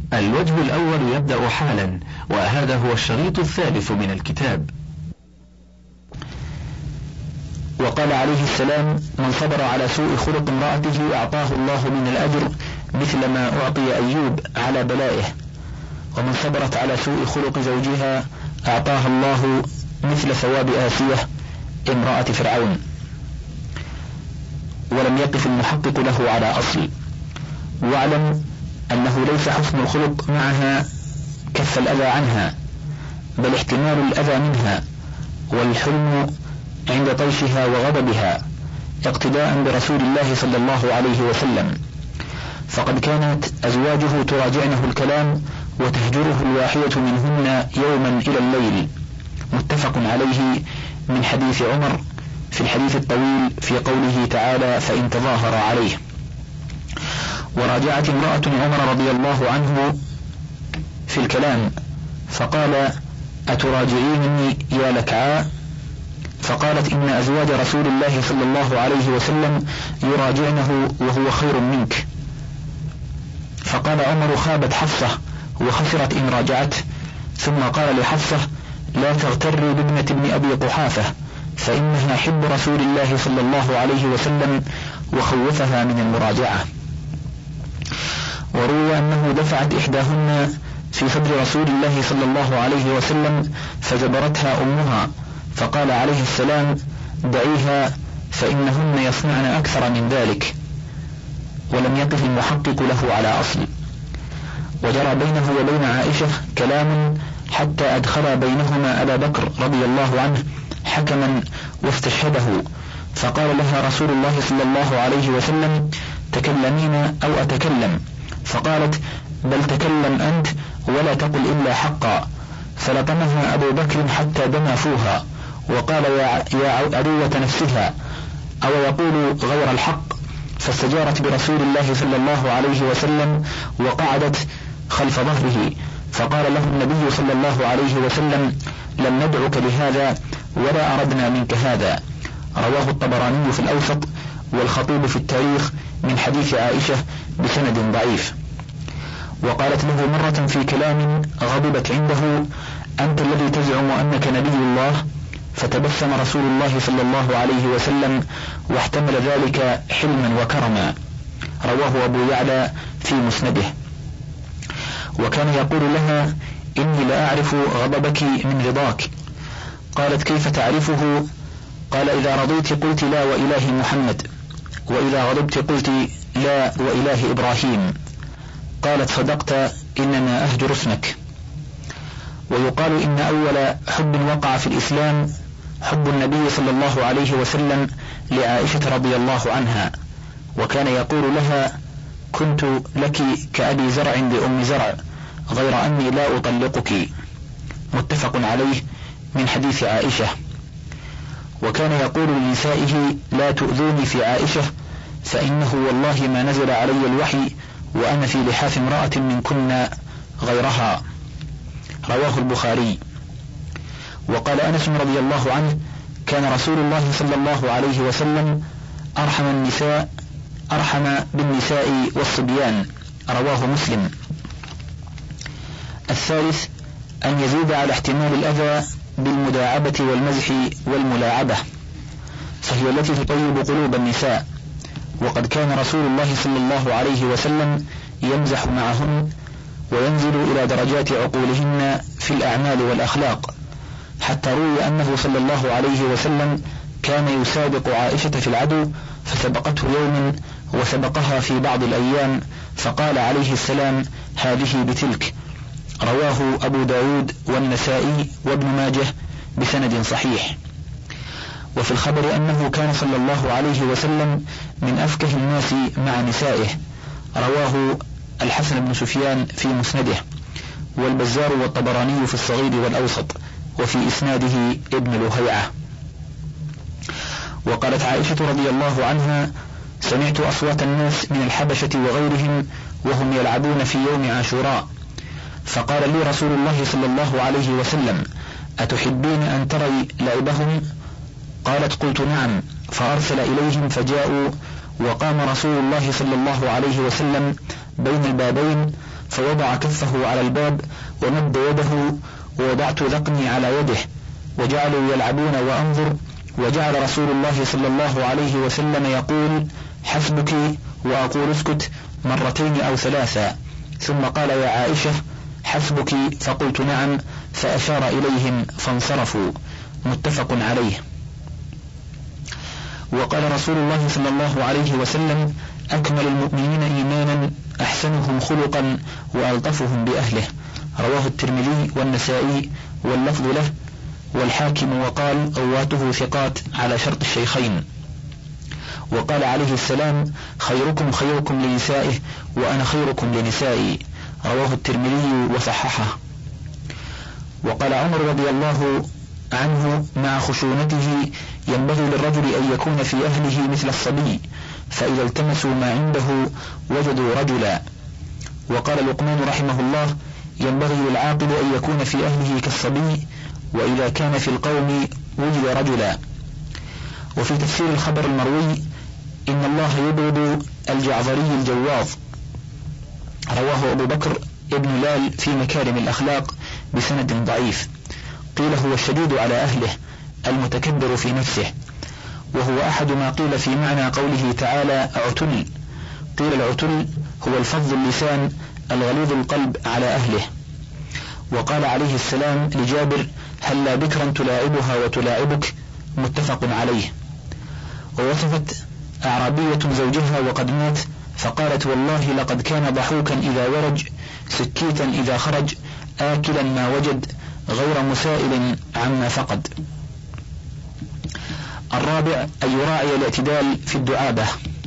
الوجه الأول يبدأ حالا، وهذا هو الشريط الثالث من الكتاب. وقال عليه السلام: من صبر على سوء خلق امرأته أعطاه الله من الأجر مثل ما أعطي أيوب على بلائه، ومن صبرت على سوء خلق زوجها أعطاها الله مثل ثواب آسية امرأة فرعون. ولم يقف المحقق له على أصل. واعلم أنه ليس حسن الخلق معها كف الأذى عنها، بل احتمال الأذى منها، والحلم عند طيشها وغضبها، اقتداء برسول الله صلى الله عليه وسلم، فقد كانت أزواجه تراجعنه الكلام وتهجره الواحدة منهن يوما إلى الليل، متفق عليه من حديث عمر في الحديث الطويل في قوله تعالى: فإن تظاهر عليه. وراجعت امرأة عمر رضي الله عنه في الكلام فقال: أتراجعيني يا لكعاء؟ فقالت: إن أزواج رسول الله صلى الله عليه وسلم يراجعنه وهو خير منك. فقال عمر: خابت حفصة وخسرت إن راجعته. ثم قال لحفصة: لا تغتري بابنة ابن أبي قحافة، فإنها حب رسول الله صلى الله عليه وسلم وخوفها من المراجعة. وروي أنه دفعت إحداهن في صدر رسول الله صلى الله عليه وسلم فجبرتها أمها، فقال عليه السلام: دعيها فإنهن يصنعن أكثر من ذلك. ولم يقف المحقق له على أصل. وجرى بينه وبين عائشة كلام حتى أدخل بينهما أبا بكر رضي الله عنه حكما واستشهده، فقال لها رسول الله صلى الله عليه وسلم: تكلمين أو أتكلم؟ فقالت: بل تكلم أنت ولا تقل إلا حقا. فلطمها أبو بكر حتى دمى فوها، وقال: يا عدوة نفسها، أو يقول غير الحق. فاستجارت برسول الله صلى الله عليه وسلم وقعدت خلف ظهره، فقال له النبي صلى الله عليه وسلم: لم ندعك لهذا ولا أردنا منك هذا. رواه الطبراني في الأوسط والخطيب في التاريخ من حديث عائشة بسند ضعيف. وقالت له مرة في كلام غضبت عنده: أنت الذي تزعم أنك نبي الله؟ فتبسم رسول الله صلى الله عليه وسلم واحتمل ذلك حلما وكرما. رواه أبو يعلى في مسنده. وكان يقول لها: إني لا أعرف غضبك من رضاك. قالت: كيف تعرفه؟ قال: إذا رضيت قلت لا وإله محمد، وإذا غضبت قلت لا وإله إبراهيم. قالت: صدقت، إنما أهجر اسمك. ويقال إن أول حب وقع في الإسلام حب النبي صلى الله عليه وسلم لعائشة رضي الله عنها، وكان يقول لها: كنت لك كأبي زرع لأم زرع، غير أني لا أطلقك. متفق عليه من حديث عائشة. وكان يقول لنسائه: لا تؤذوني في عائشة، فإنه والله ما نزل علي الوحي وأنا في لحاف امرأة منكن غيرها. رواه البخاري. وقال أنس رضي الله عنه: كان رسول الله صلى الله عليه وسلم أرحم بالنساء والصبيان. رواه مسلم. الثالث أن يزيد على احتمال الأذى بالمداعبة والمزح والملاعبة، فهي التي تطيب قلوب النساء. وقد كان رسول الله صلى الله عليه وسلم يمزح معهن وينزل إلى درجات عقولهن في الأعمال والأخلاق، حتى روي أنه صلى الله عليه وسلم كان يسابق عائشة في العدو، فسبقته يوم وسبقها في بعض الأيام، فقال عليه السلام: هذه بتلك. رواه أبو داود والنسائي وابن ماجه بسند صحيح. وفي الخبر أنه كان صلى الله عليه وسلم من أفكه الناس مع نسائه. رواه الحسن بن سفيان في مسنده، والبزار والطبراني في الصغير والأوسط، وفي إسناده ابن لهيعة. وقالت عائشة رضي الله عنها: سمعت أصوات الناس من الحبشة وغيرهم وهم يلعبون في يوم عاشوراء، فقال لي رسول الله صلى الله عليه وسلم: أتحبين أن تري لعبهم؟ قالت: قلت نعم. فأرسل إليهم فجاءوا، وقام رسول الله صلى الله عليه وسلم بين البابين، فوضع كفه على الباب ومد يده، ووضعت ذقني على يده، وجعلوا يلعبون وأنظر، وجعل رسول الله صلى الله عليه وسلم يقول: حسبك، وأقول اسكت، مرتين أو ثلاثا، ثم قال: يا عائشة حسبك، فقلت نعم، فأشار إليهم فانصرفوا. متفق عليه. وقال رسول الله صلى الله عليه وسلم: أكمل المؤمنين إيمانا أحسنهم خلقا وألطفهم بأهله. رواه الترمذي والنسائي واللفظ له والحاكم، وقال: رواته ثقات على شرط الشيخين. وقال عليه السلام: خيركم خيركم لنسائه وأنا خيركم لنسائي. رواه الترمذي وصححه. وقال عمر رضي الله عنه مع خشونته: ينبغي للرجل أن يكون في أهله مثل الصبي، فإذا التمسوا ما عنده وجدوا رجلا. وقال لقمان رحمه الله: ينبغي للعاقل أن يكون في أهله كالصبي، وإذا كان في القوم وجد رجلا. وفي تفسير الخبر المروي: إن الله يبغض الجعظري الجواظ. رواه أبو بكر ابن لال في مكارم الأخلاق بسند ضعيف. قيل: هو الشديد على أهله المتكبر في نفسه، وهو أحد ما قيل في معنى قوله تعالى عتل. قيل: العتل هو الفظ اللسان الغليظ القلب على أهله. وقال عليه السلام لجابر: هلا بكرا تلاعبها وتلاعبك. متفق عليه. ووصفت أعرابية زوجها وقد مات فقالت: والله لقد كان ضحوكا إذا ورج، سكيتا إذا خرج، آكلا ما وجد، غير مسائل عما فقد. الرابع: أن يراعي الاعتدال في الدعابة.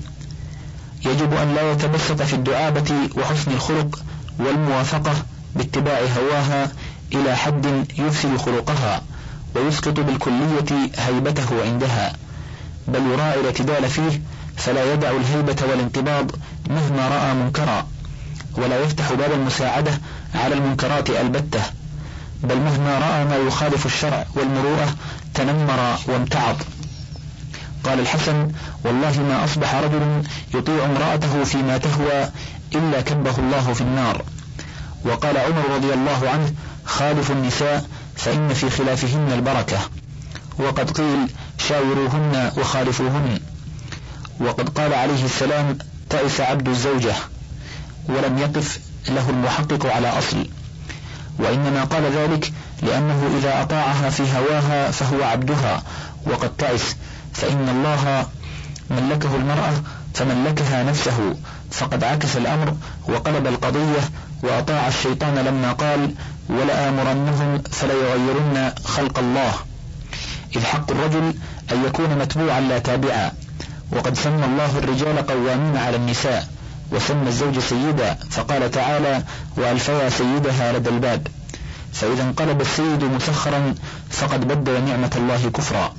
يجب أن لا يتبسط في الدعابة وحسن الخلق والموافقة باتباع هواها إلى حد يفسد خلقها ويسقط بالكلية هيبته عندها، بل يراعي الاعتدال فيه، فلا يدع الهيبة والانقباض مهما رأى منكرا، ولا يفتح باب المساعدة على المنكرات البتة، بل مهما رأى ما يخالف الشرع والمروءة تنمر وامتعض. قال الحسن: والله ما أصبح رجل يطيع امرأته فيما تهوى إلا كبه الله في النار. وقال عمر رضي الله عنه: خالف النساء فإن في خلافهن البركة. وقد قيل: شاوروهن وخالفوهن. وقد قال عليه السلام: تعس عبد الزوجة، ولم يقف له المحقق على أصل، وإنما قال ذلك لأنه إذا أطاعها في هواها فهو عبدها وقد تعس، فإن الله ملكه المرأة فملكها نفسه، فقد عكس الأمر وقلب القضية وأطاع الشيطان لما قال: ولآمرنهم فليغيرن خلق الله. إذ حق الرجل أن يكون متبوعا لا تابعا، وقد سمى الله الرجال قوامين على النساء، وسمى الزوج سيدا، فقال تعالى: وألفيا سيدها لدى الباب. فإذا انقلب السيد مسخرا فقد بدل نعمة الله كفرا.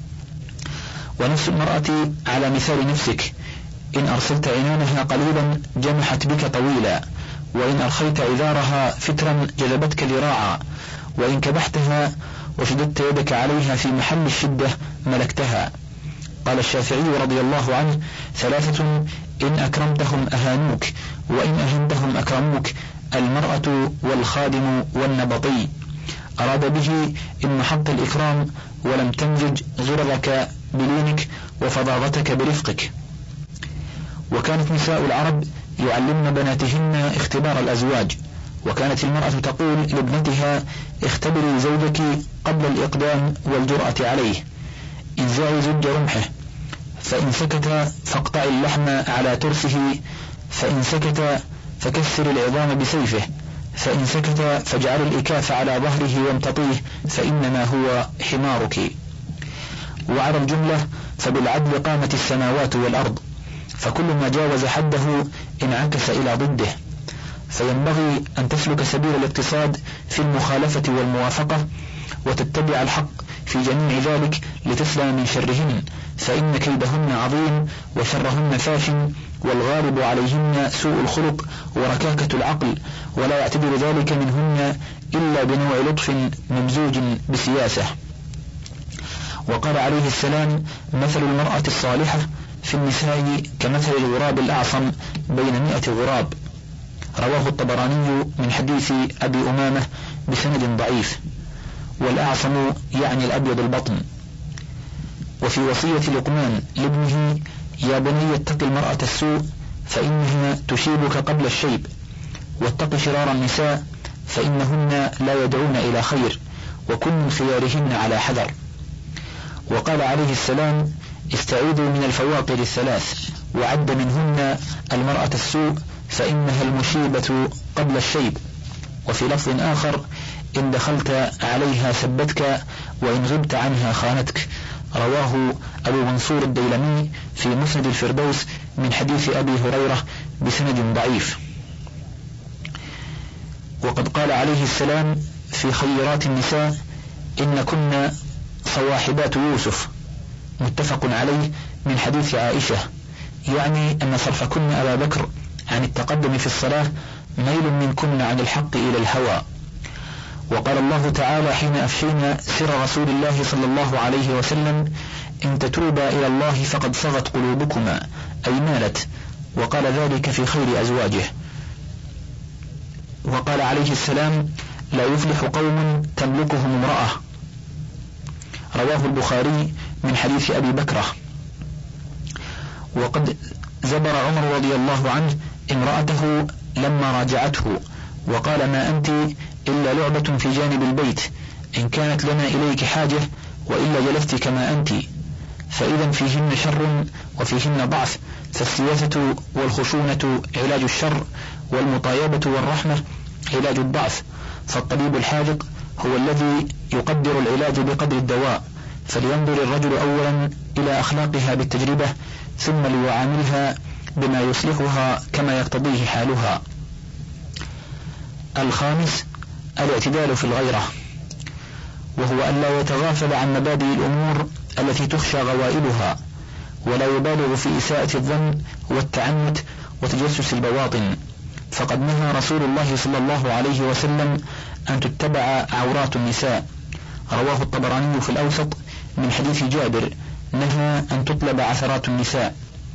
ونفس المرأة على مثال نفسك، إن أرسلت عنانها قليلا جمحت بك طويلا، وإن أرخيت عذارها فترا جذبتك ذراعا، وإن كبحتها وشددت يدك عليها في محل الشدة ملكتها. قال الشافعي رضي الله عنه: ثلاثة إن أكرمتهم أهانوك، وإن أهنتهم أكرموك: المرأة والخادم والنبطي. أراد به إن محط الإكرام ولم تمزج غرضك بلينك وفظاظتك برفقك. وكانت نساء العرب يعلمن بناتهن اختبار الأزواج، وكانت المرأة تقول لابنتها: اختبري زوجك قبل الإقدام والجرأة عليه، انزعي زج رمحه، فإن سكت فاقطعي اللحم على ترسه، فإن سكت فكسر العظام بسيفه، فإن سكت فاجعل الإكاف على ظهره وامتطيه، فإنما هو حمارك. وعلى الجملة فبالعدل قامت السماوات والأرض، فكل ما جاوز حده انعكس إلى ضده، فينبغي أن تسلك سبيل الاقتصاد في المخالفة والموافقة، وتتبع الحق في جميع ذلك لتسلم من شرهن، فإن كيدهن عظيم وشرهن فاش، والغالب عليهن سوء الخلق وركاكة العقل، ولا يعتبر ذلك منهن إلا بنوع لطف ممزوج بسياسة. وقال عليه السلام: مثل المرأة الصالحة في النساء كمثل الغراب الأعصم بين 100 غراب. رواه الطبراني من حديث أبي أمامة بسند ضعيف. والأعصم يعني الأبيض البطن. وفي وصية لقمان لابنه: يا بني اتق المرأة السوء فإنها تشيبك قبل الشيب، واتق شرار النساء فإنهن لا يدعون إلى خير، وكن من خيارهن على حذر. وقال عليه السلام: استعيذوا من الفواقر الثلاث، وعد منهن المرأة السوء فإنها المشيبة قبل الشيب. وفي لفظ آخر: إن دخلت عليها سبتك، وإن غبت عنها خانتك. رواه أبو منصور الديلمي في مسند الفردوس من حديث أبي هريرة بسند ضعيف. وقد قال عليه السلام في خيرات النساء: إن كن صواحبات يوسف، متفق عليه من حديث عائشة، يعني أن صرفكن أبا بكر عن التقدم في الصلاة ميل منكن عن الحق إلى الهوى. وقال الله تعالى حين أفشينا سر رسول الله صلى الله عليه وسلم: إن تتوبا إلى الله فقد صغت قلوبكما، أي مالت. وقال ذلك في خير أزواجه. وقال عليه السلام: لا يفلح قوم تملكهم امرأة. رواه البخاري من حديث أبي بكرة. وقد زبر عمر رضي الله عنه امرأته لما راجعته وقال: ما أنت إلا لعبة في جانب البيت، إن كانت لنا إليك حاجة وإلا جلست كما أنت، فإذا فيهن شر وفيهن ضعف، فالسياسة والخشونة علاج الشر، والمطايبة والرحمة علاج الضعف. فالطبيب الحاذق هو الذي يقدر العلاج بقدر الدواء، فلينظر الرجل أولا إلى أخلاقها بالتجربة، ثم ليعاملها بما يصلحها كما يقتضيه حالها. الخامس: الاعتدال في الغيرة، وهو أن لا يتغافل عن مبادئ الأمور التي تخشى غوائلها، ولا يبالغ في إساءة الظن والتعنت وتجسس البواطن، فقد نهى رسول الله صلى الله عليه وسلم أن تتبع عورات النساء. رواه الطبراني في الأوسط من حديث جابر: نهى أن تطلب عثرات النساء.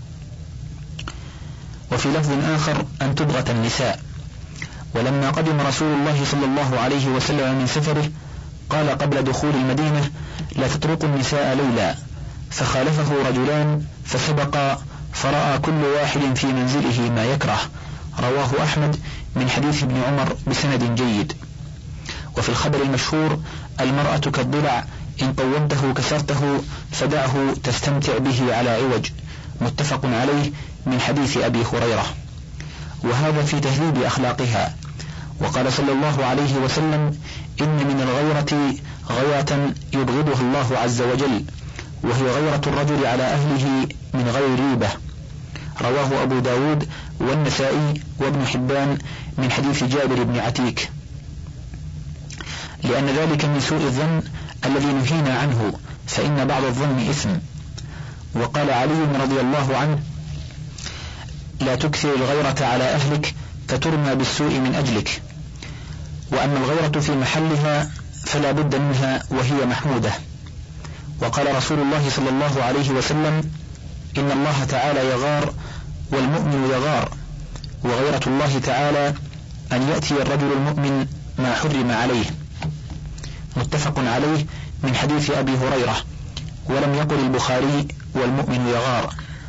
وفي لفظ آخر: أن تبغت النساء. ولما قدم رسول الله صلى الله عليه وسلم من سفره قال قبل دخول المدينة: لا تطرقوا النساء ليلا، فخالفه رجلان فسبقا، فرأى كل واحد في منزله ما يكره. رواه أحمد من حديث ابن عمر بسند جيد. وفي الخبر المشهور: المرأة كالضلع، إن قومته كسرته، فدعه تستمتع به على عوج، متفق عليه من حديث أبي هريرة. وهذا في تهذيب أخلاقها. وقال صلى الله عليه وسلم: إن من الغيرة غيرة يبغضها الله عز وجل، وهي غيرة الرجل على أهله من غير ريبة. رواه أبو داود والنسائي وابن حبان من حديث جابر بن عتيك، لأن ذلك من سوء الظن الذي نهينا عنه، فإن بعض الظن إثم. وقال علي رضي الله عنه: لا تكثر الغيرة على أهلك فترمى بالسوء من أجلك. وأما الغيرة في محلها فلا بد منها وهي محمودة. وقال رسول الله صلى الله عليه وسلم: إن الله تعالى يغار والمؤمن يغار. وغيرة الله تعالى أن يأتي الرجل المؤمن ما حرم عليه، متفق عليه من حديث أبي هريرة. ولم يقل البخاري: والمؤمن يغار.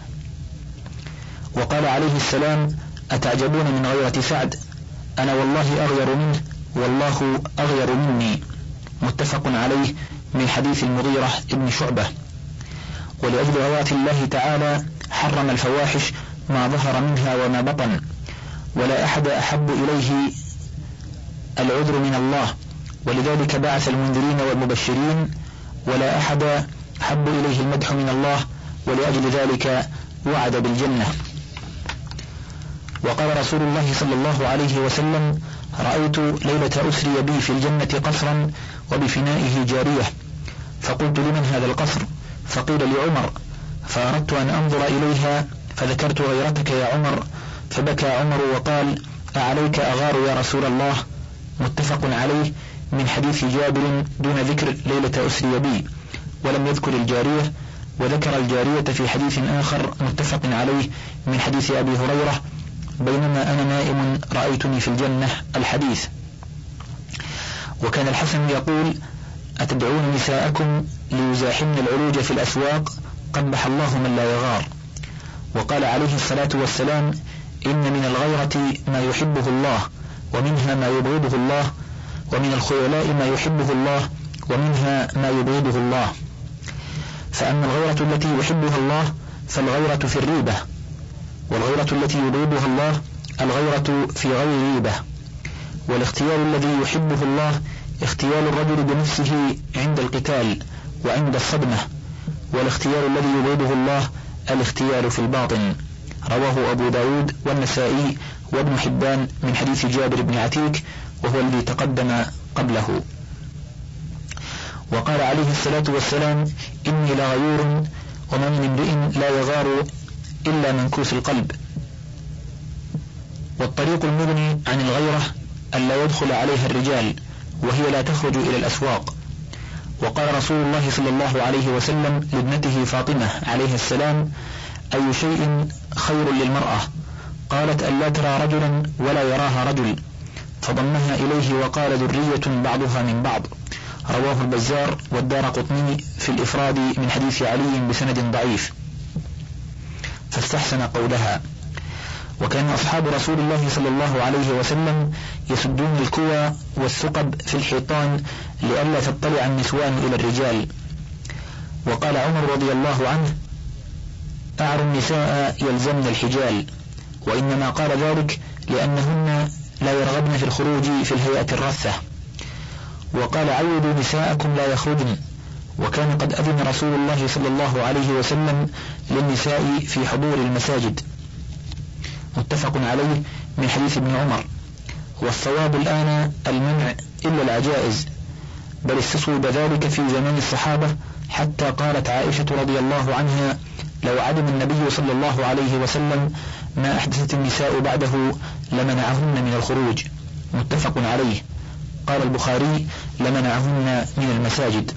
وقال عليه السلام: أتعجبون من غيرة سعد؟ أنا والله أغير منه والله أغير مني، متفق عليه من حديث المغيرة ابن شعبة. ولأجل غيرة الله تعالى حرم الفواحش ما ظهر منها وما بطن، ولا أحد أحب إليه العذر من الله، ولذلك بعث المنذرين والمبشرين، ولا أحد أحب إليه المدح من الله، ولأجل ذلك وعد بالجنة. وقال رسول الله صلى الله عليه وسلم: رأيت ليلة أسري بي في الجنة قصرا وبفنائه جارية، فقلت: لمن هذا القصر؟ فقيل: لعمر. فأردت أن أنظر إليها فذكرت غيرتك يا عمر، فبكى عمر وقال: أعليك أغار يا رسول الله، متفق عليه من حديث جابر دون ذكر ليلة أسري بي، ولم يذكر الجارية، وذكر الجارية في حديث آخر متفق عليه من حديث أبي هريرة بينما أنا نائم رأيتني في الجنة، الحديث. وكان الحسن يقول: أتدعون نساءكم ليزاحمن العروج في الأسواق؟ قبح الله من لا يغار. وقال عليه الصلاة والسلام: إن من الغيرة ما يحبه الله، ومنها ما يبغضه الله، ومن الخيلاء ما يحبه الله، ومنها ما يبغضه الله. فأما الغيرة التي يحبها الله فالغيرة في الريبة، والغيرة التي يبغضها الله الغيرة في غير ريبة. والاختيار الذي يحبه الله اختيار الرجل بنفسه عند القتال وعند الصدمة، والاختيار الذي يبغضه الله الاختيار في الباطن. رواه أبو داود والنسائي وابن حبان من حديث جابر بن عتيك، وهو الذي تقدم قبله. وقال عليه الصلاة والسلام: إني لغيور، وما من امرئ لا يغار إلا منكوس القلب. والطريق المغني عن الغيرة ألا يدخل عليها الرجال، وهي لا تخرج إلى الأسواق. وقال رسول الله صلى الله عليه وسلم لابنته فاطمة عليه السلام: أي شيء خير للمرأة؟ قالت: ألا ترى رجلا ولا يراها رجل، فضمها إليه وقال: ذرية بعضها من بعض. رواه البزار والدارقطني في الإفراد من حديث علي بسند ضعيف، فاستحسن قولها. وكان أصحاب رسول الله صلى الله عليه وسلم يسدون الكوى والثقب في الحيطان لئلا تطلع النسوان إلى الرجال. وقال عمر رضي الله عنه: أعر النساء يلزمن الحجال، وإنما قال ذلك لأنهن لا يرغبن في الخروج في الهيئة الرثة. وقال: عودوا نساءكم لا يخرجن. وكان قد أذن رسول الله صلى الله عليه وسلم للنساء في حضور المساجد، متفق عليه من حديث ابن عمر. والصواب الآن المنع إلا العجائز، بل استصوب ذلك في زمان الصحابة، حتى قالت عائشة رضي الله عنها: لو علم النبي صلى الله عليه وسلم ما أحدثت النساء بعده لمنعهن من الخروج، متفق عليه. قال البخاري: لمنعهن من المساجد.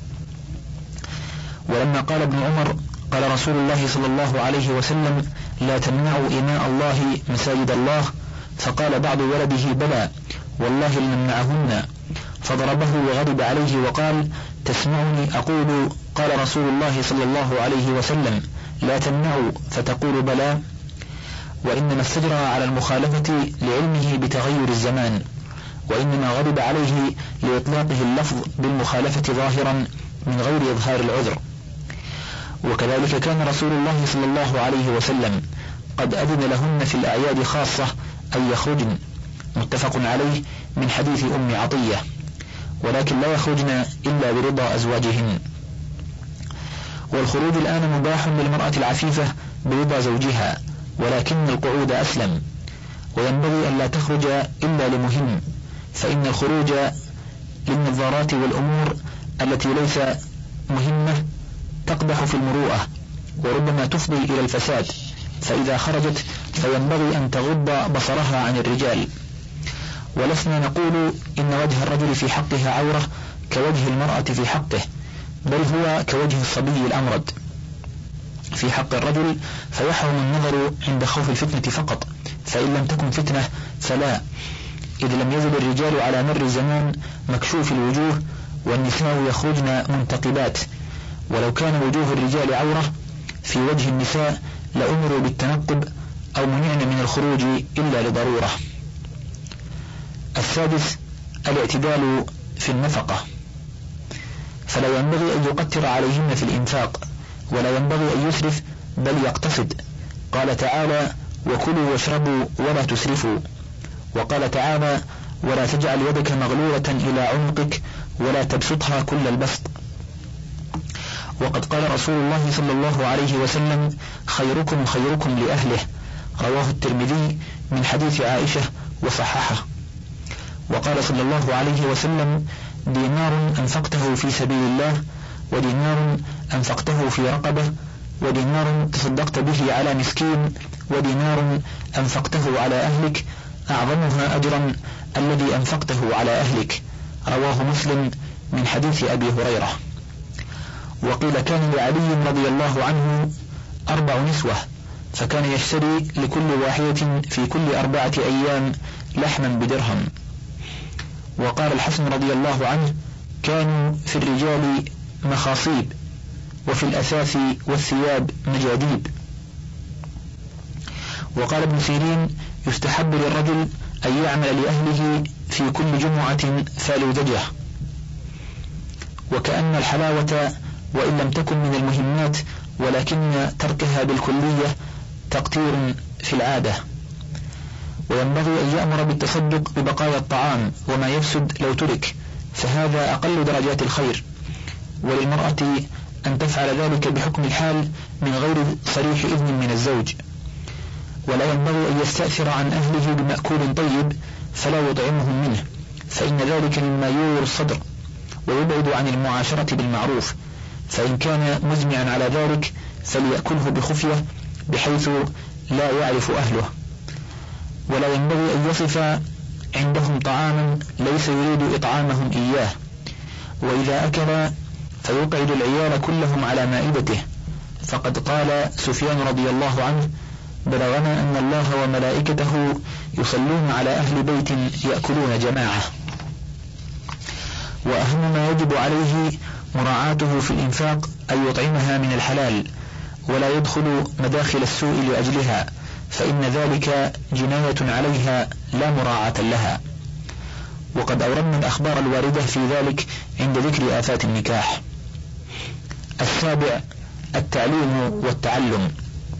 ولما قال ابن عمر: قال رسول الله صلى الله عليه وسلم: لا تمنعوا إماء الله مساجد الله، فقال بعض ولده: بلى والله لنمنعهن، فضربه وغضب عليه وقال: تسمعني أقول قال رسول الله صلى الله عليه وسلم: لا تمنعوا، فتقول بلى. وإنما استجرى على المخالفة لعلمه بتغير الزمان، وإنما غضب عليه لإطلاقه اللفظ بالمخالفة ظاهرا من غير إظهار العذر. وكذلك كان رسول الله صلى الله عليه وسلم قد أذن لهن في الأعياد خاصة أن يخرجن، متفق عليه من حديث أم عطية، ولكن لا يخرجن إلا برضا أزواجهن. والخروج الآن مباح للمرأة العفيفة برضا زوجها، ولكن القعود أسلم. وينبغي أن لا تخرج إلا لمهم، فإن الخروج للنظارات والأمور التي ليس مهمة تقدح في المروءة، وربما تفضي إلى الفساد، فإذا خرجت فينبغي أن تغض بصرها عن الرجال. ولسنا نقول إن وجه الرجل في حقها عورة كوجه المرأة في حقه، بل هو كوجه الصبي الأمرد في حق الرجل، فيحرم النظر عند خوف الفتنة فقط، فإن لم تكن فتنة فلا، إذ لم يزل الرجال على مر الزمان مكشوف الوجوه، والنساء يخرجن منتقبات. ولو كان وجوه الرجال عورة في وجه النساء لأمروا بالتنقب أو منعن من الخروج إلا لضرورة. السادس: الاعتدال في النفقة، فلا ينبغي أن يقتر عليهن في الإنفاق، ولا ينبغي أن يسرف بل يقتصد. قال تعالى: وكلوا واشربوا ولا تسرفوا. وقال تعالى: ولا تجعل يدك مغلولة إلى عنقك ولا تبسطها كل البسط. وقد قال رسول الله صلى الله عليه وسلم: خيركم خيركم لأهله. رواه الترمذي من حديث عائشة وصححه. وقال صلى الله عليه وسلم: دينار أنفقته في سبيل الله، ودينار أنفقته في رقبة، ودينار تصدقت به على مسكين، ودينار أنفقته على أهلك، أعظمها أجرا الذي أنفقته على أهلك. رواه مسلم من حديث أبي هريرة. وقيل: كان لعلي رضي الله عنه 4 نسوة، فكان يشتري لكل واحدة في كل 4 أيام لحما بدرهم. وقال الحسن رضي الله عنه: كانوا في الرجال مخاصيب، وفي الأثاث والثياب مجاديب. وقال ابن سيرين: يستحب للرجل أن يعمل لأهله في كل جمعة فالوذجة. وكأن الحلاوة وإن لم تكن من المهمات ولكن تركها بالكلية تقتير في العادة. وينبغي أن يأمر بالتصدق ببقايا الطعام وما يفسد لو ترك، فهذا أقل درجات الخير. وللمرأة أن تفعل ذلك بحكم الحال من غير صريح إذن من الزوج. ولا ينبغي أن يستأثر عن أهله بمأكول طيب فلا يطعمهم منه، فإن ذلك مما يوري الصدر ويبعد عن المعاشرة بالمعروف، فإن كان مزمعا على ذلك فليأكله بخفية بحيث لا يعرف أهله. ولا ينبغي أن يصف عندهم طعاما ليس يريد إطعامهم إياه، وإذا أكل فيقعد العيال كلهم على مائدته، فقد قال سفيان رضي الله عنه: بلغنا أن الله وملائكته يصلون على أهل بيت يأكلون جماعة. وأهم ما يجب عليه مراعاته في الإنفاق أن يطعمها من الحلال، ولا يدخل مداخل السوء لأجلها، فإن ذلك جناية عليها لا مراعاة لها. وقد أوردنا الأخبار الواردة في ذلك عند ذكر آفات النكاح. 7. التعليم والتعلم.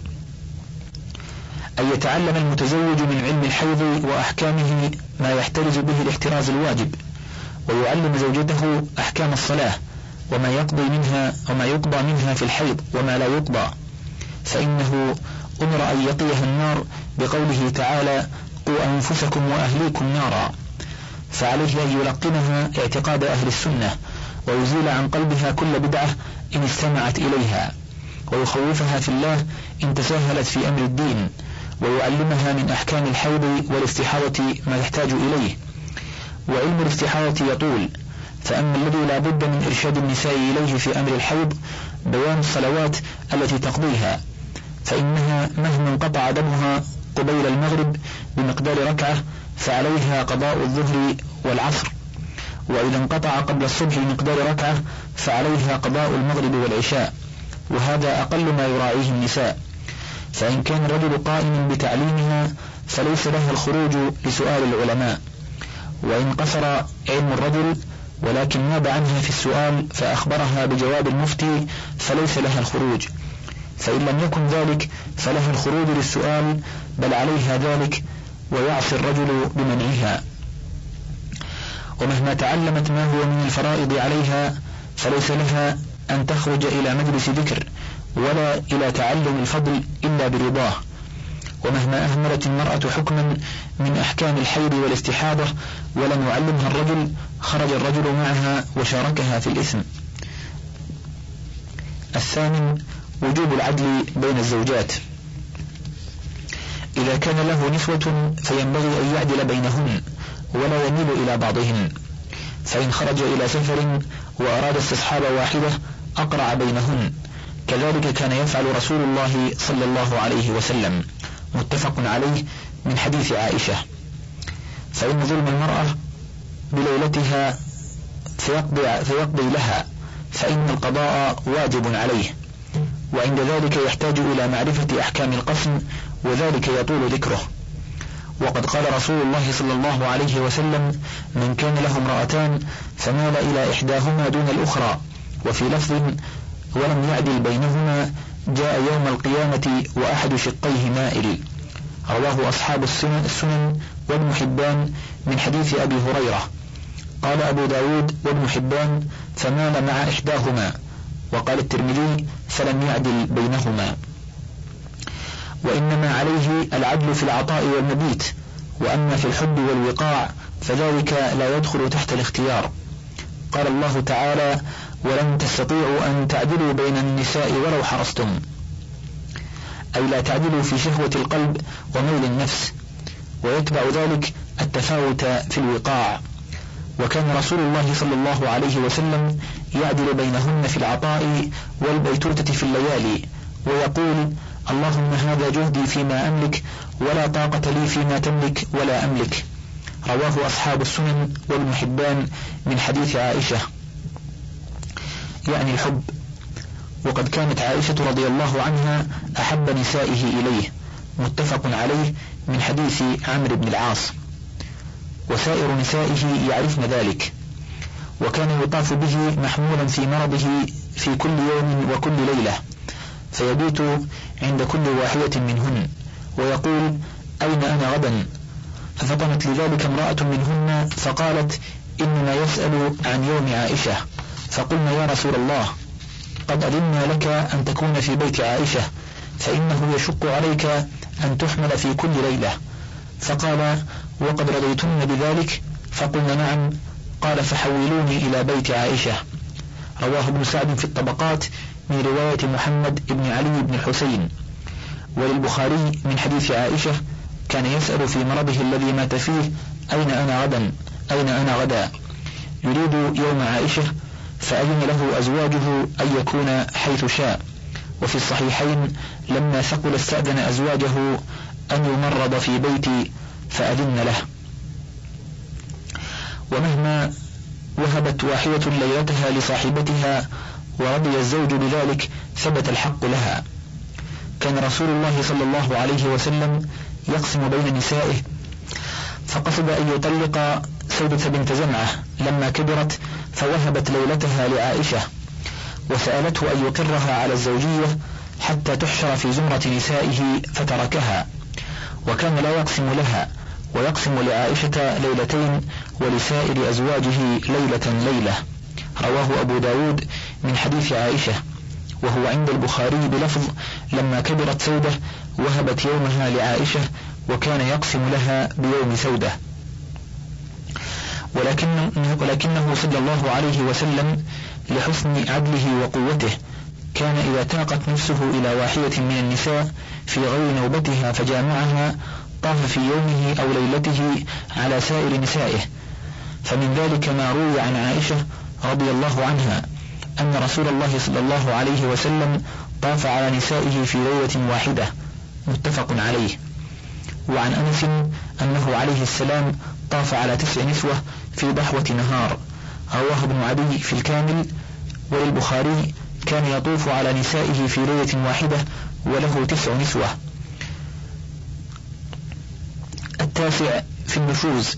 أن يتعلم المتزوج من علم الحيض وأحكامه ما يحترز به الاحتراز الواجب، ويعلم زوجته أحكام الصلاة وما يقضى منها في الحيض وما لا يقضى، فإنه أمر أن يقيها النار بقوله تعالى: قوا أنفسكم وأهليكم نارا، فعليه أن يلقنها اعتقاد أهل السنة ويزيل عن قلبها كل بدعة إن استمعت إليها، ويخوفها في الله إن تساهلت في أمر الدين، ويعلمها من أحكام الحيض والاستحاضة ما يحتاج إليه. وعلم الاستحاضة يطول، فأما الذي لا بد من إرشاد النساء إليه في أمر الحيض بيان الصلوات التي تقضيها، فإنها مهما انقطع دمها قبيل المغرب بمقدار ركعة فعليها قضاء الظهر والعصر، وإذا انقطع قبل الصبح بمقدار ركعة فعليها قضاء المغرب والعشاء، وهذا أقل ما يراعيه النساء. فإن كان الرجل قائما بتعليمها فليس له الخروج لسؤال العلماء، وإن قصر علم الرجل ولكن ناب عنها في السؤال فأخبرها بجواب المفتي فليس لها الخروج، فإن لم يكن ذلك فلها الخروج للسؤال، بل عليها ذلك ويعصي الرجل بمنعها. ومهما تعلمت ما هو من الفرائض عليها فليس لها أن تخرج إلى مجلس ذكر ولا إلى تعلم الفضل إلا برضاه. ومهما أهملت المرأة حكما من أحكام الحيض والاستحاضة ولم يعلمها الرجل خرج الرجل معها وشاركها في الإثم. 8. وجوب العدل بين الزوجات. إذا كان له نسوة فينبغي أن يعدل بينهن ولا يميل إلى بعضهن، فإن خرج إلى سفر وأراد استصحاب واحدة أقرع بينهن، كذلك كان يفعل رسول الله صلى الله عليه وسلم، متفق عليه من حديث عائشة. فإن ظلم المرأة بليلتها فيقضي لها، فإن القضاء واجب عليه، وعند ذلك يحتاج إلى معرفة أحكام القسم، وذلك يطول ذكره. وقد قال رسول الله صلى الله عليه وسلم: من كان له امرأتان فمال إلى إحداهما دون الأخرى، وفي لفظ: ولم يعدل بينهما جاء يوم القيامة وأحد شقيه مائل. رواه أصحاب السنن وابن حبان من حديث أبي هريرة. قال أبو داود وابن حبان: فمال مع إحداهما. وقال الترمذي: فلم يعدل بينهما. وإنما عليه العدل في العطاء والمبيت، وأما في الحب والوقاع فذلك لا يدخل تحت الاختيار. قال الله تعالى: ولن تستطيعوا أن تعدلوا بين النساء ولو حرصتم، أي لا تعدلوا في شهوة القلب وميل النفس، ويتبع ذلك التفاوت في الوقاع. وكان رسول الله صلى الله عليه وسلم يعدل بينهن في العطاء والبيتوتة في الليالي، ويقول: اللهم هذا جهدي فيما أملك ولا طاقة لي فيما تملك ولا أملك. رواه أصحاب السنن وابن حبان من حديث عائشة، يعني الحب. وقد كانت عائشة رضي الله عنها أحب نسائه إليه، متفق عليه من حديث عمرو بن العاص، وسائر نسائه يعرفن ذلك. وكان يطاف به محمولا في مرضه في كل يوم وكل ليلة، فيبيت عند كل واحدة منهن ويقول: أين أنا غدا؟ ففطنت لذلك امرأة منهن فقالت: إنما يسأل عن يوم عائشة. فقلنا: يا رسول الله، قد أذنا لك أن تكون في بيت عائشة، فإنه يشق عليك أن تحمل في كل ليلة. فقال: وقد رضيتن بذلك؟ فقلنا: نعم. قال: فحولوني إلى بيت عائشة. رواه ابن سعد في الطبقات من رواية محمد بن علي بن الحسين. وللبخاري من حديث عائشة: كان يسأل في مرضه الذي مات فيه: أين أنا غدا؟ أين أنا غدا؟ يريد يوم عائشة، فأذن له أزواجه أن يكون حيث شاء. وفي الصحيحين: لما ثقل استأذن أزواجه أن يمرض في بيتي فأذن له. ومهما وهبت واحدة ليلتها لصاحبتها ورضي الزوج بذلك ثبت الحق لها. كان رسول الله صلى الله عليه وسلم يقسم بين نسائه، فقصد أن يطلق سودة بنت زمعة لما كبرت، فوهبت ليلتها لعائشة، وسألته أن يقرها على الزوجية حتى تحشر في زمرة نسائه فتركها، وكان لا يقسم لها، ويقسم لعائشة ليلتين ولسائر أزواجه ليلة. رواه أبو داود من حديث عائشة، وهو عند البخاري بلفظ: لما كبرت سودة وهبت يومها لعائشة، وكان يقسم لها بيوم سودة. ولكنه صلى الله عليه وسلم لحسن عدله وقوته كان إذا تاقت نفسه إلى واحدة من النساء في غير نوبتها فجامعها طاف في يومه أو ليلته على سائر نسائه. فمن ذلك ما روي عن عائشة رضي الله عنها أن رسول الله صلى الله عليه وسلم طاف على نسائه في ليلة واحدة، متفق عليه. وعن أنس أنه عليه السلام طاف على 9 نسوة في ضحوة نهار، رواه ابن عدي في الكامل. وللبخاري: كان يطوف على نسائه في ليلة واحدة وله 9 نسوة. 9 في النشوز.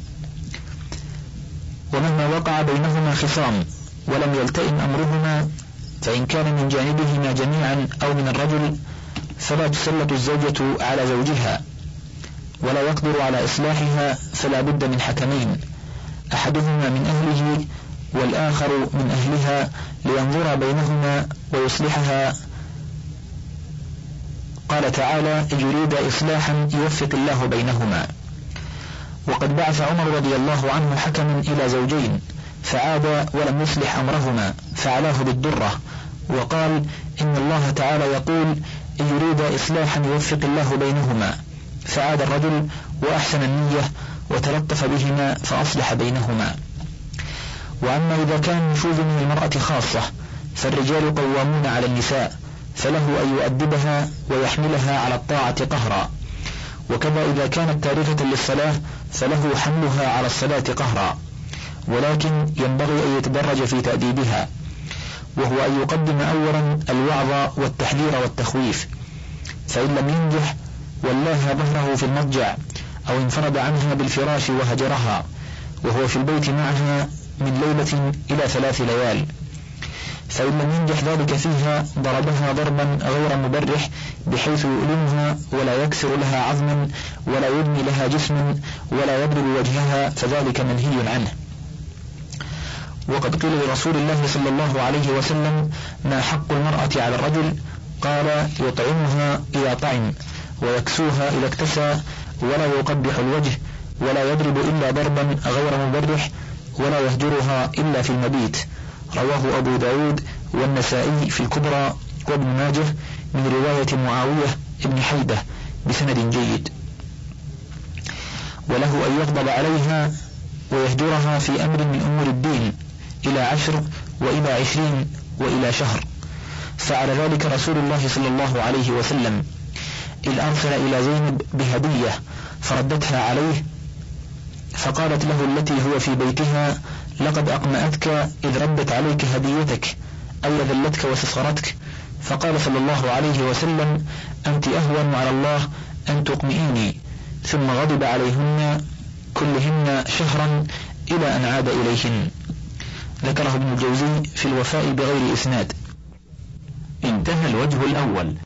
ومهما وقع بينهما خصام ولم يلتئم أمرهما، فإن كان من جانبهما جميعا أو من الرجل، فلا تسلط الزوجة على زوجها، ولا يقدر على إصلاحها، فلا بد من حكمين، أحدهما من أهله والآخر من أهلها، لينظر بينهما ويصلحها. قال تعالى: يريد إصلاحا يوفق الله بينهما. وقد بعث عمر رضي الله عنه حكما إلى زوجين فعاد ولم يصلح أمرهما، فعلاه بالدرة، وقال: إن الله تعالى يقول: يريد إصلاحا يوفق الله بينهما، فعاد الرجل وأحسن النية وتلطف بهما فأصلح بينهما. وأما إذا كان نشوز من المرأة خاصة، فالرجال قوامون على النساء، فله أن يؤدبها ويحملها على الطاعة قهرا. وكذا إذا كانت تاركة للصلاة، فله حملها على الصلاة قهرا، ولكن ينبغي أن يتدرج في تأديبها، وهو أن يقدم أولا الوعظ والتحذير والتخويف، فإن لم ينجح ولاها ظهره في المضجع أو انفرد عنها بالفراش وهجرها وهو في البيت معها من ليلة إلى 3 ليال، فإن لم ينجح ذلك فيها ضربها ضربا غير مبرح بحيث يؤلمها ولا يكسر لها عظما ولا يبني لها جسما ولا يضرب وجهها، فذلك منهي عنه. وقد قيل لرسول الله صلى الله عليه وسلم: ما حق المرأة على الرجل؟ قال: يطعمها إذا طعم، ويكسوها إذا اكتسى، ولا يقبح الوجه، ولا يضرب إلا ضربا غير مبرح، ولا يهجرها إلا في المبيت. رواه أبو داود والنسائي في الكبرى وابن ماجه من رواية معاوية ابن حيدة بسند جيد. وله أن يغضب عليها ويهجرها في أمر من أمور الدين إلى 10 وإلى 20 وإلى شهر، فعل ذلك رسول الله صلى الله عليه وسلم، إذ أرسل إلى زينب بهدية فردتها عليه، فقالت له التي هو في بيتها: لقد أقمأتك إذ ردت عليك هديتك، أي ذلتك واستصغرتك. فقال صلى الله عليه وسلم: أنت أهون على الله أن تقمئيني. ثم غضب عليهن كلهن شهرا إلى أن عاد إليهن. ذكره ابن الجوزي في الوفاء بغير إسناد. انتهى الوجه الأول.